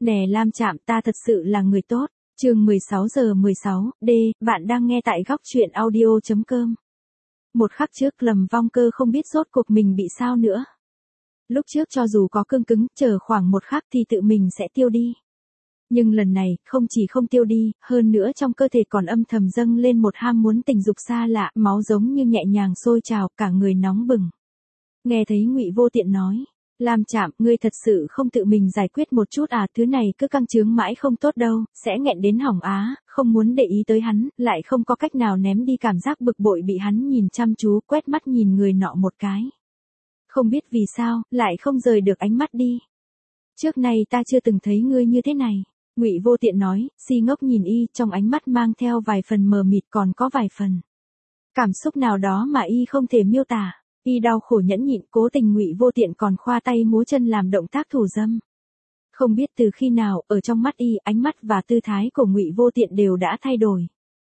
Nè Lam Trạm, ta thật sự là người tốt. Chương 16:16, D, bạn đang nghe tại góc truyện audio.com. Một khắc trước Lâm Vong Cơ không biết rốt cuộc mình bị sao nữa. Lúc trước cho dù có cương cứng, chờ khoảng một khắc thì tự mình sẽ tiêu đi. Nhưng lần này, không chỉ không tiêu đi, hơn nữa trong cơ thể còn âm thầm dâng lên một ham muốn tình dục xa lạ, máu giống như nhẹ nhàng sôi trào, cả người nóng bừng. Nghe thấy Ngụy Vô Tiện nói, Lam Trạm, ngươi thật sự không tự mình giải quyết một chút à, thứ này cứ căng chướng mãi không tốt đâu, sẽ nghẹn đến hỏng á, không muốn để ý tới hắn, lại không có cách nào ném đi cảm giác bực bội bị hắn nhìn chăm chú, quét mắt nhìn người nọ một cái. Không biết vì sao, lại không rời được ánh mắt đi. Trước này ta chưa từng thấy ngươi như thế này. Ngụy Vô Tiện nói, si ngốc nhìn y, trong ánh mắt mang theo vài phần mờ mịt, còn có vài phần cảm xúc nào đó mà y không thể miêu tả. Y đau khổ nhẫn nhịn, cố tình Ngụy Vô Tiện còn khoa tay múa chân làm động tác thủ dâm. Không biết từ khi nào, ở trong mắt y, ánh mắt và tư thái của Ngụy Vô Tiện đều đã thay đổi.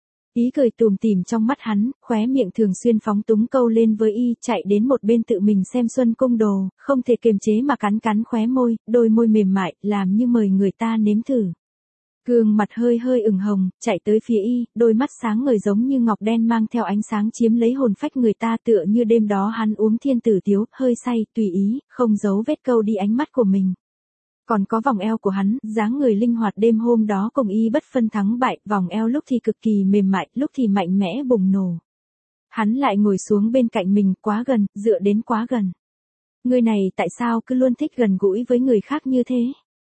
Ý cười tùm tìm trong mắt hắn, khóe miệng thường xuyên phóng túng câu lên với y, chạy đến một bên tự mình xem Xuân Cung Đồ, không thể kiềm chế mà cắn cắn khóe môi, đôi môi mềm mại, làm như mời người ta nếm thử. Gương mặt hơi hơi ửng hồng, chạy tới phía y, đôi mắt sáng ngời giống như ngọc đen mang theo ánh sáng chiếm lấy hồn phách người ta, tựa như đêm đó hắn uống thiên tử tiếu, hơi say, tùy ý, không giấu vết câu đi ánh mắt của mình. Còn có vòng eo của hắn, dáng người linh hoạt đêm hôm đó cùng y bất phân thắng bại, vòng eo lúc thì cực kỳ mềm mại, lúc thì mạnh mẽ bùng nổ. Hắn lại ngồi xuống bên cạnh mình, quá gần, dựa đến quá gần. Người này tại sao cứ luôn thích gần gũi với người khác như thế?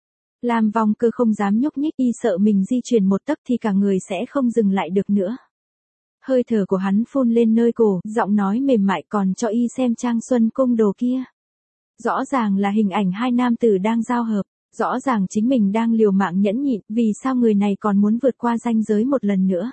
Lam Vong Cơ không dám nhúc nhích, y sợ mình di chuyển một tấc thì cả người sẽ không dừng lại được nữa. Hơi thở của hắn phun lên nơi cổ, giọng nói mềm mại còn cho y xem trang Xuân Cung Đồ kia. Rõ ràng là hình ảnh hai nam tử đang giao hợp, rõ ràng chính mình đang liều mạng nhẫn nhịn, vì sao người này còn muốn vượt qua ranh giới một lần nữa?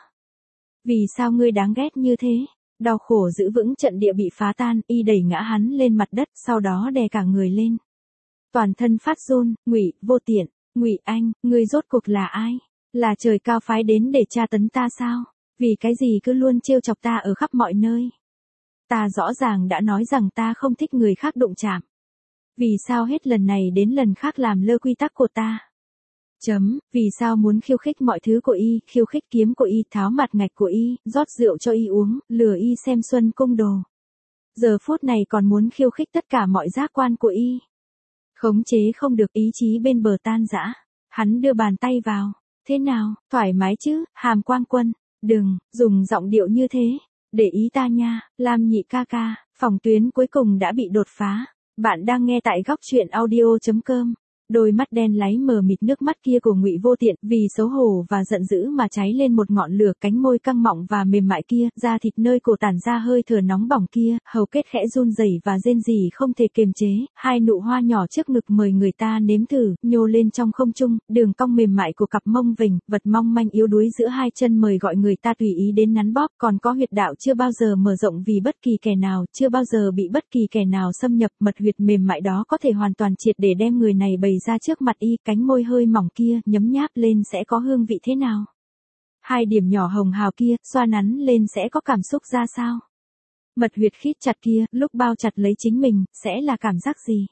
Vì sao ngươi đáng ghét như thế? Đau khổ giữ vững trận địa bị phá tan, y đẩy ngã hắn lên mặt đất, sau đó đè cả người lên. Toàn thân phát run, Ngụy Vô Tiện, Ngụy Anh, ngươi rốt cuộc là ai? Là trời cao phái đến để tra tấn ta sao? Vì cái gì cứ luôn trêu chọc ta ở khắp mọi nơi? Ta rõ ràng đã nói rằng ta không thích người khác đụng chạm. Vì sao hết lần này đến lần khác làm lơ quy tắc của ta? Vì sao muốn khiêu khích mọi thứ của y, khiêu khích kiếm của y, tháo mặt ngạch của y, rót rượu cho y uống, lừa y xem Xuân Cung Đồ. Giờ phút này còn muốn khiêu khích tất cả mọi giác quan của y. Khống chế không được, ý chí bên bờ tan rã. Hắn đưa bàn tay vào. Thế nào, thoải mái chứ, Hàm Quang Quân? Đừng, dùng giọng điệu như thế. Để ý ta nha, Lam nhị ca ca, phòng tuyến cuối cùng đã bị đột phá. Bạn đang nghe tại góc truyện audio.com. Đôi mắt đen láy mờ mịt nước mắt kia của Ngụy Vô Tiện, vì xấu hổ và giận dữ mà cháy lên một ngọn lửa, cánh môi căng mọng và mềm mại kia, da thịt nơi cổ tản ra hơi thở nóng bỏng kia, hầu kết khẽ run rẩy và rên rỉ không thể kiềm chế, hai nụ hoa nhỏ trước ngực mời người ta nếm thử, nhô lên trong không trung, đường cong mềm mại của cặp mông vểnh, vật mong manh yếu đuối giữa hai chân mời gọi người ta tùy ý đến nắn bóp, còn có huyệt đạo chưa bao giờ mở rộng vì bất kỳ kẻ nào, chưa bao giờ bị bất kỳ kẻ nào xâm nhập, mật huyệt mềm mại đó có thể hoàn toàn triệt để đem người này bày ra trước mặt y, cánh môi hơi mỏng kia, nhấm nháp lên sẽ có hương vị thế nào? Hai điểm nhỏ hồng hào kia, xoa nắn lên sẽ có cảm xúc ra sao? Mật huyệt khít chặt kia, lúc bao chặt lấy chính mình, sẽ là cảm giác gì?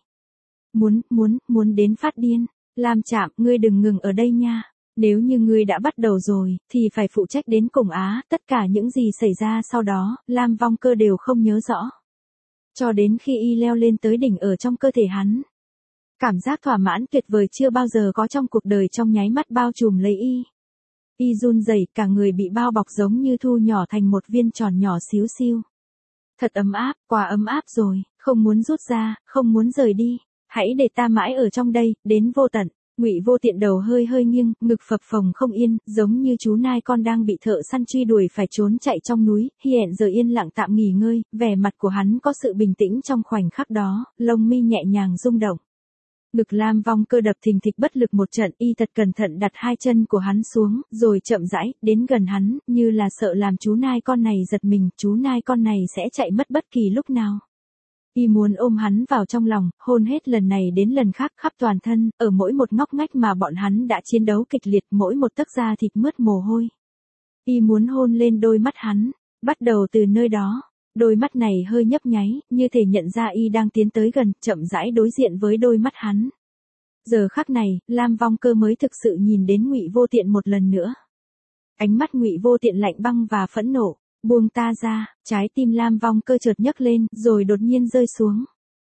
Muốn đến phát điên. Lam Trạm, ngươi đừng ngừng ở đây nha. Nếu như ngươi đã bắt đầu rồi, thì phải phụ trách đến cùng á, tất cả những gì xảy ra sau đó, Lam Vong Cơ đều không nhớ rõ. Cho đến khi y leo lên tới đỉnh ở trong cơ thể hắn. Cảm giác thỏa mãn tuyệt vời chưa bao giờ có trong cuộc đời trong nháy mắt bao trùm lấy y. Y run rẩy, cả người bị bao bọc giống như thu nhỏ thành một viên tròn nhỏ xíu xiu. Thật ấm áp, quá ấm áp rồi, không muốn rút ra, không muốn rời đi. Hãy để ta mãi ở trong đây, đến vô tận. Ngụy Vô Tiện đầu hơi hơi nghiêng, ngực phập phồng không yên, giống như chú nai con đang bị thợ săn truy đuổi phải trốn chạy trong núi, hiện giờ yên lặng tạm nghỉ ngơi, vẻ mặt của hắn có sự bình tĩnh trong khoảnh khắc đó, lông mi nhẹ nhàng rung động. Ngực Lam Vong Cơ đập thình thịch bất lực một trận, y thật cẩn thận đặt hai chân của hắn xuống, rồi chậm rãi, đến gần hắn, như là sợ làm chú nai con này giật mình, chú nai con này sẽ chạy mất bất kỳ lúc nào. Y muốn ôm hắn vào trong lòng, hôn hết lần này đến lần khác khắp toàn thân, ở mỗi một ngóc ngách mà bọn hắn đã chiến đấu kịch liệt, mỗi một tấc da thịt mướt mồ hôi. Y muốn hôn lên đôi mắt hắn, bắt đầu từ nơi đó. Đôi mắt này hơi nhấp nháy, như thể nhận ra y đang tiến tới gần, chậm rãi đối diện với đôi mắt hắn. Giờ khắc này, Lam Vong Cơ mới thực sự nhìn đến Ngụy Vô Tiện một lần nữa. Ánh mắt Ngụy Vô Tiện lạnh băng và phẫn nộ, buông ta ra, trái tim Lam Vong Cơ chợt nhấc lên, rồi đột nhiên rơi xuống.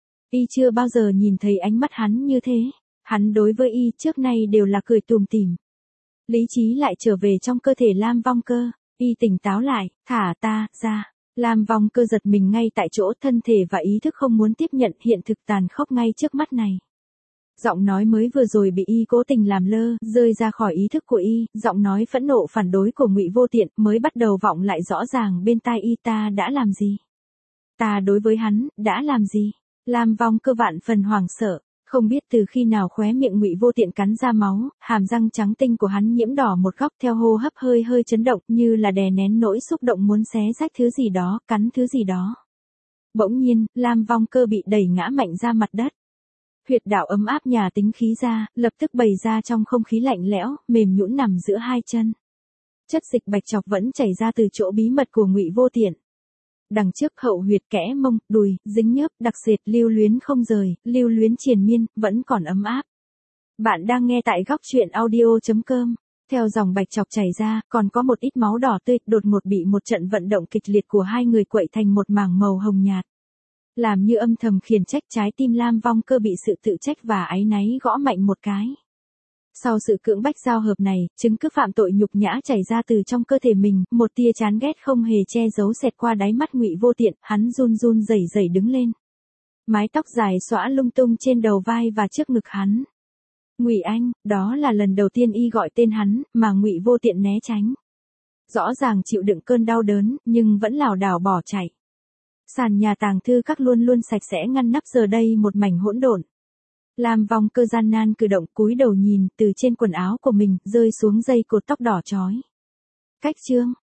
Y chưa bao giờ nhìn thấy ánh mắt hắn như thế, hắn đối với Y trước nay đều là cười tủm tỉm. Lý trí lại trở về trong cơ thể Lam Vong Cơ, Y tỉnh táo lại, thả ta ra. Lam Vong Cơ giật mình ngay tại chỗ, thân thể và ý thức không muốn tiếp nhận hiện thực tàn khốc ngay trước mắt này. Giọng nói mới vừa rồi bị Y cố tình làm lơ, rơi ra khỏi ý thức của Y, giọng nói phẫn nộ phản đối của Ngụy Vô Tiện mới bắt đầu vọng lại rõ ràng bên tai Y. Ta đã làm gì? Ta đối với hắn, đã làm gì? Lam Vong Cơ vạn phần hoảng sợ, không biết từ khi nào khóe miệng Ngụy Vô Tiện cắn ra máu, hàm răng trắng tinh của hắn nhiễm đỏ một góc, theo hô hấp hơi hơi chấn động, như là đè nén nỗi xúc động muốn xé rách thứ gì đó, cắn thứ gì đó. Bỗng nhiên, Lam Vong Cơ bị đẩy ngã mạnh ra mặt đất. Huyệt đạo ấm áp nhà tính khí ra, lập tức bày ra trong không khí lạnh lẽo, mềm nhũn nằm giữa hai chân. Chất dịch bạch trọc vẫn chảy ra từ chỗ bí mật của Ngụy Vô Tiện. Đằng trước hậu huyệt kẽ mông, đùi, dính nhớp, đặc sệt, lưu luyến không rời, lưu luyến triền miên, vẫn còn ấm áp. Bạn đang nghe tại góc truyện audio.com. Theo dòng bạch trọc chảy ra, còn có một ít máu đỏ tươi, đột ngột bị một trận vận động kịch liệt của hai người quậy thành một mảng màu hồng nhạt. Làm như âm thầm khiển trách, trái tim Lam Vong Cơ bị sự tự trách và áy náy gõ mạnh một cái. Sau sự cưỡng bách giao hợp này, chứng cứ phạm tội nhục nhã chảy ra từ trong cơ thể mình, một tia chán ghét không hề che giấu xẹt qua đáy mắt Ngụy Vô Tiện, hắn run run rẩy rẩy đứng lên. Mái tóc dài xõa lung tung trên đầu vai và trước ngực hắn. Ngụy Anh, đó là lần đầu tiên Y gọi tên hắn, mà Ngụy Vô Tiện né tránh. Rõ ràng chịu đựng cơn đau đớn, nhưng vẫn lảo đảo bỏ chạy. Sàn nhà tàng thư các luôn luôn sạch sẽ ngăn nắp, giờ đây một mảnh hỗn độn. Lam Vong Cơ gian nan cử động, cúi đầu nhìn, từ trên quần áo của mình rơi xuống dây cột tóc đỏ chói. Cách chương